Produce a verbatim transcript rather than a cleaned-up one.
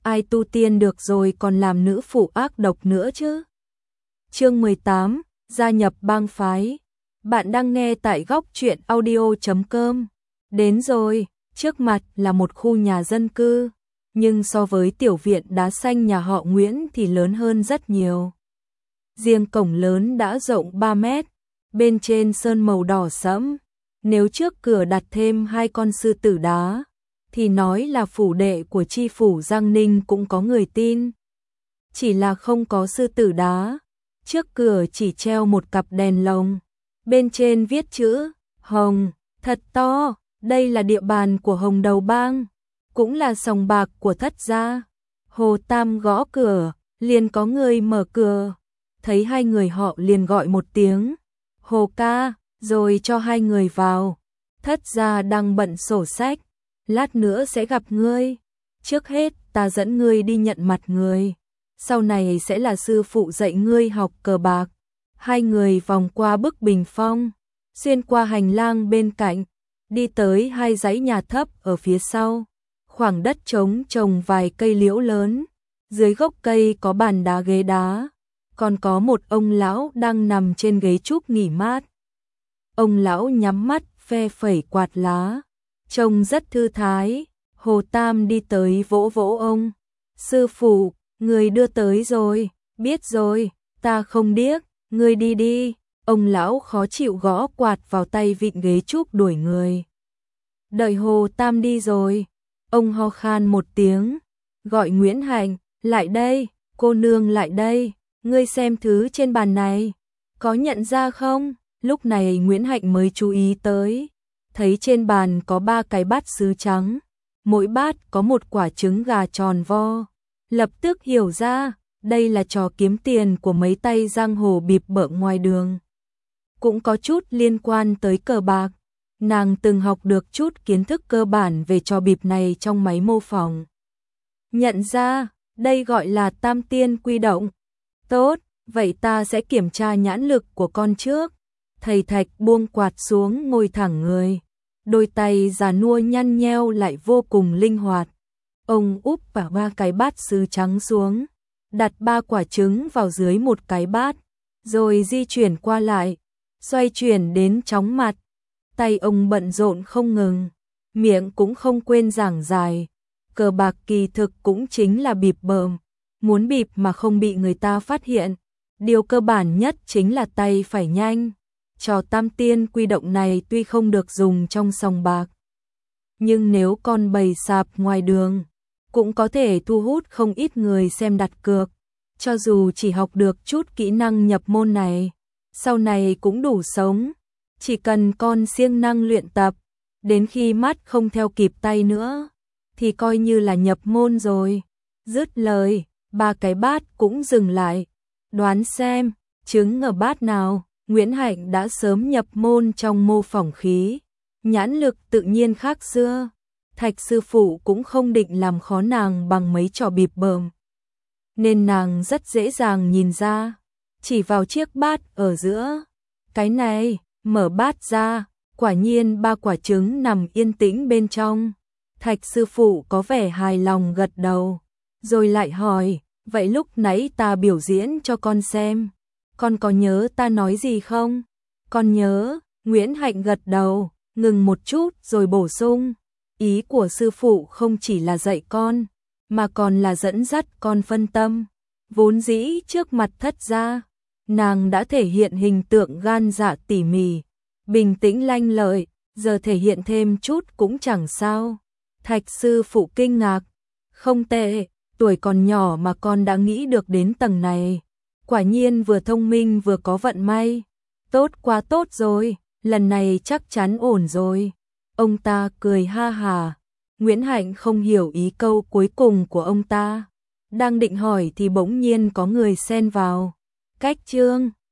ai tu tiên được rồi còn làm nữ phụ ác độc nữa chứ. Chương mười tám, gia nhập bang phái. Bạn đang nghe tại góc truyện audio chấm com. Đến rồi, trước mặt là một khu nhà dân cư, nhưng so với tiểu viện đá xanh nhà họ Nguyễn thì lớn hơn rất nhiều. Riêng cổng lớn đã rộng ba mét, bên trên sơn màu đỏ sẫm, nếu trước cửa đặt thêm hai con sư tử đá, thì nói là phủ đệ của chi phủ Giang Ninh cũng có người tin. Chỉ là không có sư tử đá, trước cửa chỉ treo một cặp đèn lồng, bên trên viết chữ Hồng, thật to, đây là địa bàn của Hồng Đầu Bang, cũng là sòng bạc của Thất gia. Hồ Tam gõ cửa, liền có người mở cửa, thấy hai người họ liền gọi một tiếng, Hồ ca, rồi cho hai người vào. Thất gia đang bận sổ sách, lát nữa sẽ gặp ngươi, trước hết ta dẫn ngươi đi nhận mặt người, sau này sẽ là sư phụ dạy ngươi học cờ bạc. Hai người vòng qua bức bình phong, xuyên qua hành lang bên cạnh, đi tới hai dãy nhà thấp ở phía sau, khoảng đất trống trồng vài cây liễu lớn, dưới gốc cây có bàn đá ghế đá, còn có một ông lão đang nằm trên ghế trúc nghỉ mát. Ông lão nhắm mắt phe phẩy quạt lá, trông rất thư thái. Hồ Tam đi tới vỗ vỗ ông, sư phụ, người đưa tới rồi, biết rồi, ta không điếc, ngươi đi đi. Ông lão khó chịu gõ quạt vào tay vịn ghế trúc đuổi người. Đợi Hồ Tam đi rồi, ông ho khan một tiếng, gọi Nguyễn Hạnh, lại đây, cô nương lại đây, ngươi xem thứ trên bàn này, có nhận ra không? Lúc này Nguyễn Hạnh mới chú ý tới, thấy trên bàn có ba cái bát sứ trắng, mỗi bát có một quả trứng gà tròn vo, lập tức hiểu ra, đây là trò kiếm tiền của mấy tay giang hồ bịp bợm ngoài đường. Cũng có chút liên quan tới cờ bạc, nàng từng học được chút kiến thức cơ bản về trò bịp này trong máy mô phỏng. Nhận ra, đây gọi là tam tiên quy động. Tốt, vậy ta sẽ kiểm tra nhãn lực của con trước. Thầy Thạch buông quạt xuống ngồi thẳng người, đôi tay già nua nhăn nheo lại vô cùng linh hoạt. Ông úp vào ba cái bát sứ trắng xuống, đặt ba quả trứng vào dưới một cái bát, rồi di chuyển qua lại, xoay chuyển đến chóng mặt. Tay ông bận rộn không ngừng, miệng cũng không quên giảng giải. Cờ bạc kỳ thực cũng chính là bịp bợm, muốn bịp mà không bị người ta phát hiện, điều cơ bản nhất chính là tay phải nhanh. Trò tam tiên quy động này tuy không được dùng trong sòng bạc, nhưng nếu con bày sạp ngoài đường, cũng có thể thu hút không ít người xem đặt cược. Cho dù chỉ học được chút kỹ năng nhập môn này, sau này cũng đủ sống. Chỉ cần con siêng năng luyện tập, đến khi mắt không theo kịp tay nữa, thì coi như là nhập môn rồi. Dứt lời, ba cái bát cũng dừng lại. Đoán xem, trứng ở bát nào? Nguyễn Hạnh đã sớm nhập môn trong mô phỏng khí, nhãn lực tự nhiên khác xưa. Thạch sư phụ cũng không định làm khó nàng bằng mấy trò bịp bợm, nên nàng rất dễ dàng nhìn ra, chỉ vào chiếc bát ở giữa. Cái này, mở bát ra, quả nhiên ba quả trứng nằm yên tĩnh bên trong. Thạch sư phụ có vẻ hài lòng gật đầu, rồi lại hỏi, vậy lúc nãy ta biểu diễn cho con xem, con có nhớ ta nói gì không? Con nhớ. Nguyễn Hạnh gật đầu, ngừng một chút rồi bổ sung, ý của sư phụ không chỉ là dạy con, mà còn là dẫn dắt con phân tâm. Vốn dĩ trước mặt Thất gia, nàng đã thể hiện hình tượng gan dạ tỉ mỉ, bình tĩnh lanh lợi, giờ thể hiện thêm chút cũng chẳng sao. Thạch sư phụ kinh ngạc, không tệ, tuổi còn nhỏ mà con đã nghĩ được đến tầng này, quả nhiên vừa thông minh vừa có vận may. Tốt quá tốt rồi, lần này chắc chắn ổn rồi. Ông ta cười ha hà. Nguyễn Hạnh không hiểu ý câu cuối cùng của ông ta, đang định hỏi thì bỗng nhiên có người xen vào. Cách chương